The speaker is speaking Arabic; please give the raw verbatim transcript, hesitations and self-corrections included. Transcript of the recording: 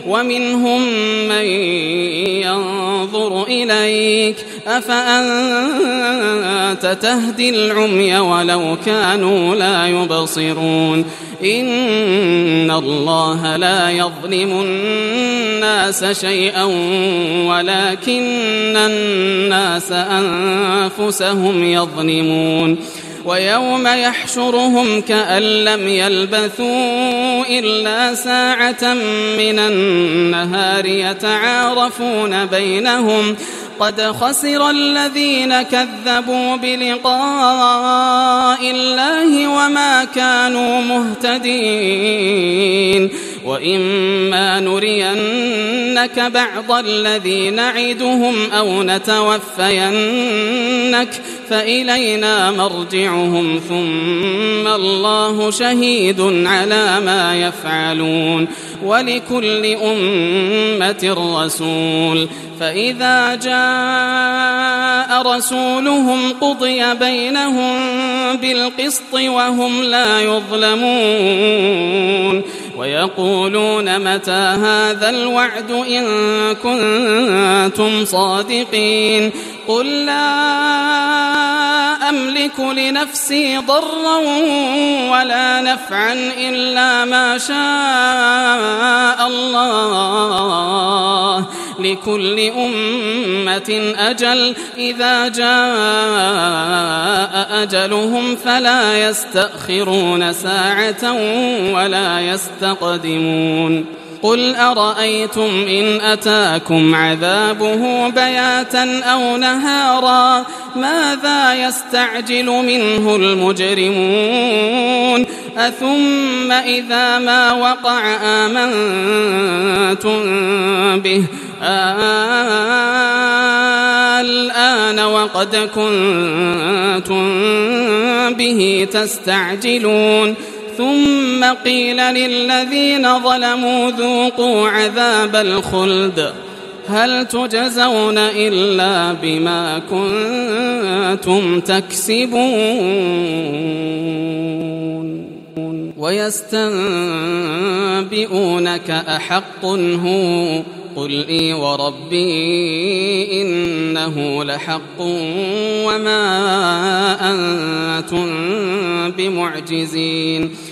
ومنهم من ينظر إليك أفأنت تهدي العمي ولو كانوا لا يبصرون إن الله لا يظلم الناس شيئا ولكن الناس أنفسهم يظلمون ويوم يحشرهم كأن لم يلبثوا إلا ساعة من النهار يتعارفون بينهم قد خسر الذين كذبوا بلقاء الله وما كانوا مهتدين وإما نرينك بعض الذي نعدهم أو نتوفينك فإلينا مرجعهم ثم الله شهيد على ما يفعلون ولكل أمة رسول فإذا جاء رسولهم قضي بينهم بالقسط وهم لا يظلمون ويقولون متى هذا الوعد إن كنتم صادقين قل لا أملك لنفسي ضرا ولا نفعا إلا ما شاء الله لكل أمة أجل إذا جاء أجلهم فلا يستأخرون ساعة ولا يستقدمون قل أرأيتم إن أتاكم عذابه بياتا أو نهارا ماذا يستعجل منه المجرمون أثم إذا ما وقع آمنتم به الآن وقد كنتم به تستعجلون ثم قيل للذين ظلموا ذوقوا عذاب الخلد هل تجزون إلا بما كنتم تكسبون ويستنبئونك أحق هو قل إي وربي إنه لحق وما أنتم بمعجزين